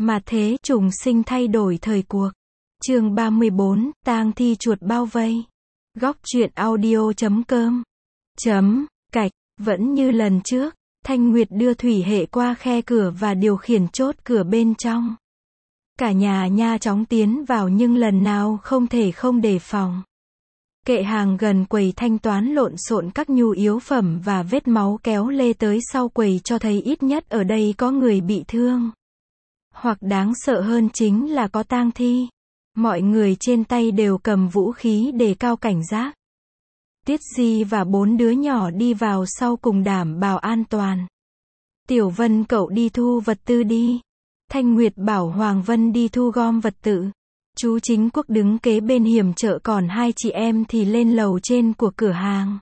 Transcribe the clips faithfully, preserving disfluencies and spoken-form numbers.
Mà thế trùng sinh thay đổi thời cuộc. Chương ba mươi bốn, tang thi chuột bao vây. Góc truyện audio chấm com. Chấm, cạch, vẫn như lần trước, Thanh Nguyệt đưa thủy hệ qua khe cửa và điều khiển chốt cửa bên trong. Cả nhà nha chóng tiến vào nhưng lần nào không thể không đề phòng. Kệ hàng gần quầy thanh toán lộn xộn các nhu yếu phẩm và vết máu kéo lê tới sau quầy cho thấy ít nhất ở đây có người bị thương. Hoặc đáng sợ hơn chính là có tang thi. Mọi người trên tay đều cầm vũ khí đề cao cảnh giác. Tiết Di và bốn đứa nhỏ đi vào sau cùng đảm bảo an toàn. Tiểu Vân cậu đi thu vật tư đi. Thanh Nguyệt bảo Hoàng Vân đi thu gom vật tư. Chú Chính Quốc đứng kế bên hiểm trợ còn hai chị em thì lên lầu trên của cửa hàng.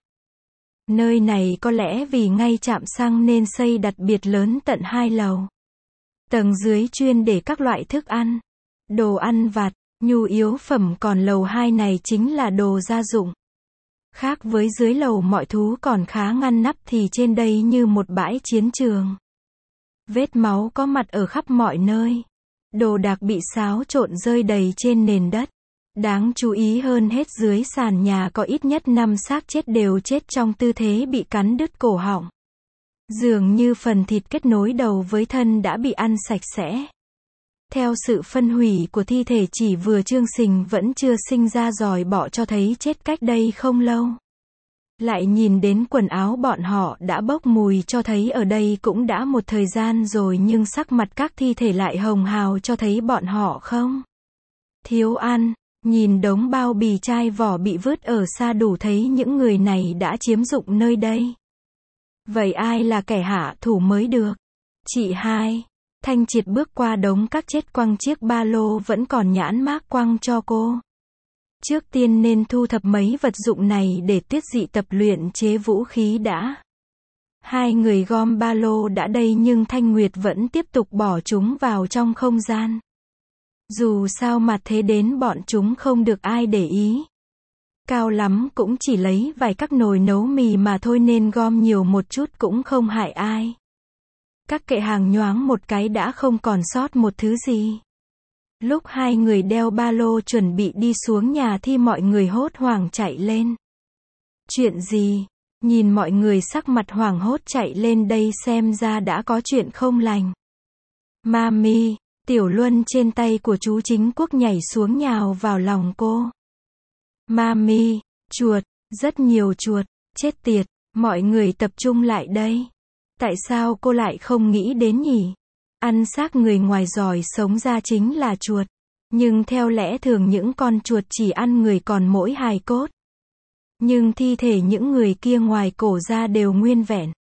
Nơi này có lẽ vì ngay trạm xăng nên xây đặc biệt lớn tận hai lầu. Tầng dưới chuyên để các loại thức ăn, đồ ăn vặt, nhu yếu phẩm, còn lầu hai này chính là đồ gia dụng. Khác với dưới lầu mọi thứ còn khá ngăn nắp thì trên đây như một bãi chiến trường. Vết máu có mặt ở khắp mọi nơi. Đồ đạc bị xáo trộn rơi đầy trên nền đất. Đáng chú ý hơn hết dưới sàn nhà có ít nhất năm xác chết đều chết trong tư thế bị cắn đứt cổ họng. Dường như phần thịt kết nối đầu với thân đã bị ăn sạch sẽ. Theo sự phân hủy của thi thể chỉ vừa Trương Sình vẫn chưa sinh ra giòi bọ cho thấy chết cách đây không lâu. Lại nhìn đến quần áo bọn họ đã bốc mùi cho thấy ở đây cũng đã một thời gian rồi, nhưng sắc mặt các thi thể lại hồng hào cho thấy bọn họ không thiếu ăn. Nhìn đống bao bì chai vỏ bị vứt ở xa đủ thấy những người này đã chiếm dụng nơi đây. Vậy ai là kẻ hạ thủ mới được? Chị hai. Thanh Triệt bước qua đống các chết quăng chiếc ba lô vẫn còn nhãn mác quăng cho cô. Trước tiên nên thu thập mấy vật dụng này để Tuyết Dị tập luyện chế vũ khí đã. Hai người gom ba lô đã đầy nhưng Thanh Nguyệt vẫn tiếp tục bỏ chúng vào trong không gian. Dù sao mà thế đến bọn chúng không được ai để ý. Cao lắm cũng chỉ lấy vài các nồi nấu mì mà thôi nên gom nhiều một chút cũng không hại ai. Các kệ hàng nhoáng một cái đã không còn sót một thứ gì. Lúc hai người đeo ba lô chuẩn bị đi xuống nhà thì mọi người hốt hoảng chạy lên. Chuyện gì? Nhìn mọi người sắc mặt hoảng hốt chạy lên đây xem ra đã có chuyện không lành. Mami, Tiểu Luân trên tay của chú Chính Quốc nhảy xuống nhào vào lòng cô. Mami, chuột, rất nhiều chuột, chết tiệt, mọi người tập trung lại đây. Tại sao cô lại không nghĩ đến nhỉ? Ăn xác người ngoài giỏi sống ra chính là chuột. Nhưng theo lẽ thường những con chuột chỉ ăn người còn mỗi hài cốt. Nhưng thi thể những người kia ngoài cổ ra đều nguyên vẹn.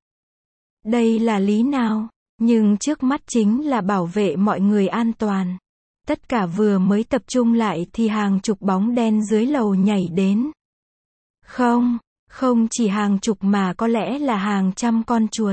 Đây là lý nào? Nhưng trước mắt chính là bảo vệ mọi người an toàn. Tất cả vừa mới tập trung lại thì hàng chục bóng đen dưới lầu nhảy đến. Không, không chỉ hàng chục mà có lẽ là hàng trăm con chuột.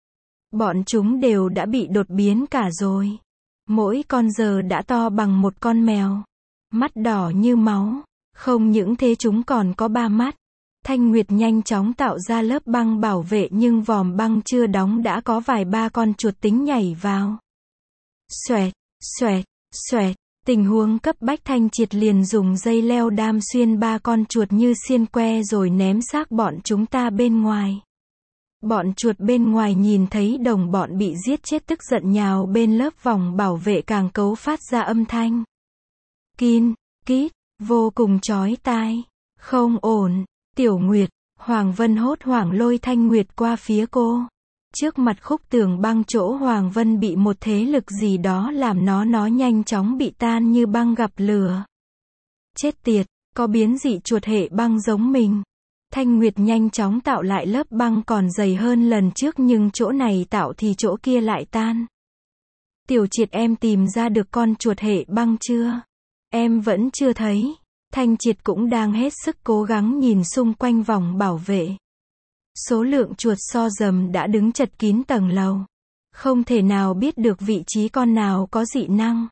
Bọn chúng đều đã bị đột biến cả rồi. Mỗi con giờ đã to bằng một con mèo. Mắt đỏ như máu. Không những thế chúng còn có ba mắt. Thanh Nguyệt nhanh chóng tạo ra lớp băng bảo vệ nhưng vòm băng chưa đóng đã có vài ba con chuột tính nhảy vào. Xoẹt, xoẹt, xoẹt. Tình huống cấp bách Thanh Triệt liền dùng dây leo đam xuyên ba con chuột như xiên que rồi ném xác bọn chúng ta bên ngoài. Bọn chuột bên ngoài nhìn thấy đồng bọn bị giết chết tức giận nhào bên lớp vòng bảo vệ càng cấu phát ra âm thanh. Kin, kít, vô cùng chói tai. Không ổn. Tiểu Nguyệt, Hoàng Vân hốt hoảng lôi Thanh Nguyệt qua phía cô. Trước mặt khúc tường băng chỗ Hoàng Vân bị một thế lực gì đó làm nó nó nhanh chóng bị tan như băng gặp lửa. Chết tiệt, có biến dị chuột hệ băng giống mình. Thanh Nguyệt nhanh chóng tạo lại lớp băng còn dày hơn lần trước nhưng chỗ này tạo thì chỗ kia lại tan. Tiểu Triệt, em tìm ra được con chuột hệ băng chưa? Em vẫn chưa thấy. Thanh Triệt cũng đang hết sức cố gắng nhìn xung quanh vòng bảo vệ. Số lượng chuột so dầm đã đứng chật kín tầng lầu. Không thể nào biết được vị trí con nào có dị năng.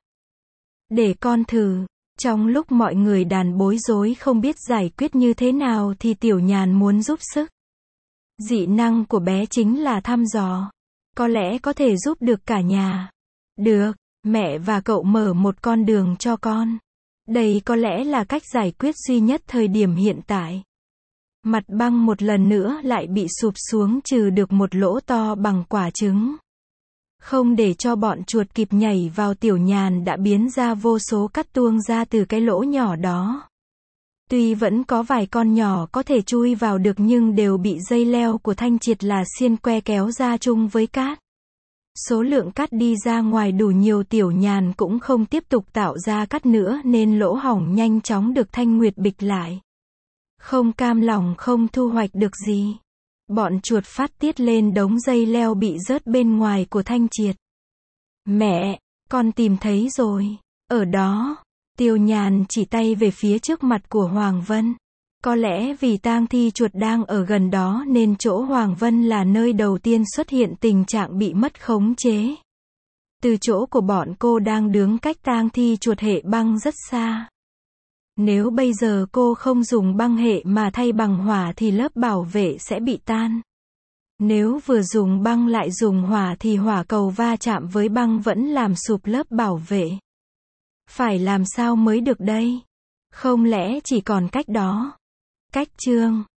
Để con thử. Trong lúc mọi người đàn bối rối không biết giải quyết như thế nào thì Tiểu Nhàn muốn giúp sức. Dị năng của bé chính là thăm dò. Có lẽ có thể giúp được cả nhà. Được, Mẹ và cậu mở một con đường cho con. Đây có lẽ là cách giải quyết duy nhất thời điểm hiện tại. Mặt băng một lần nữa lại bị sụp xuống trừ được một lỗ to bằng quả trứng. Không để cho bọn chuột kịp nhảy vào, Tiểu Nhàn đã biến ra vô số cắt tuông ra từ cái lỗ nhỏ đó. Tuy vẫn có vài con nhỏ có thể chui vào được nhưng đều bị dây leo của Thanh Triệt là xiên que kéo ra chung với cát. Số lượng cát đi ra ngoài đủ nhiều, Tiểu Nhàn cũng không tiếp tục tạo ra cát nữa nên lỗ hổng nhanh chóng được Thanh Nguyệt bịch lại. Không cam lòng không thu hoạch được gì. Bọn chuột phát tiết lên đống dây leo bị rớt bên ngoài của Thanh Triệt. Mẹ, con tìm thấy rồi. Ở đó. Tiêu Nhàn chỉ tay về phía trước mặt của Hoàng Vân. Có lẽ vì tang thi chuột đang ở gần đó nên chỗ Hoàng Vân là nơi đầu tiên xuất hiện tình trạng bị mất khống chế. Từ chỗ của bọn cô đang đứng cách tang thi chuột hệ băng rất xa. Nếu bây giờ cô không dùng băng hệ mà thay bằng hỏa thì lớp bảo vệ sẽ bị tan. Nếu vừa dùng băng lại dùng hỏa thì hỏa cầu va chạm với băng vẫn làm sụp lớp bảo vệ. Phải làm sao mới được đây? Không lẽ chỉ còn cách đó? Cách chương